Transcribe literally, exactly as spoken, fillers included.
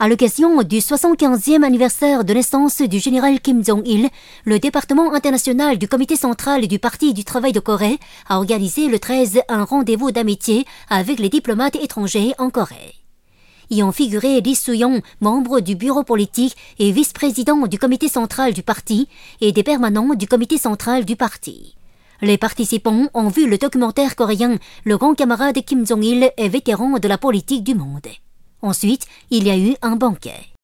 À l'occasion du soixante-quinzième anniversaire de naissance du général Kim Jong-il, le département international du comité central du Parti du travail de Corée a organisé le treize un rendez-vous d'amitié avec les diplomates étrangers en Corée. Y ont figuré Lee Soo-young, membre du bureau politique et vice-président du comité central du parti, et des permanents du comité central du parti. Les participants ont vu le documentaire coréen « Le grand camarade Kim Jong-il est vétéran de la politique du monde ». Ensuite, il y a eu un banquet.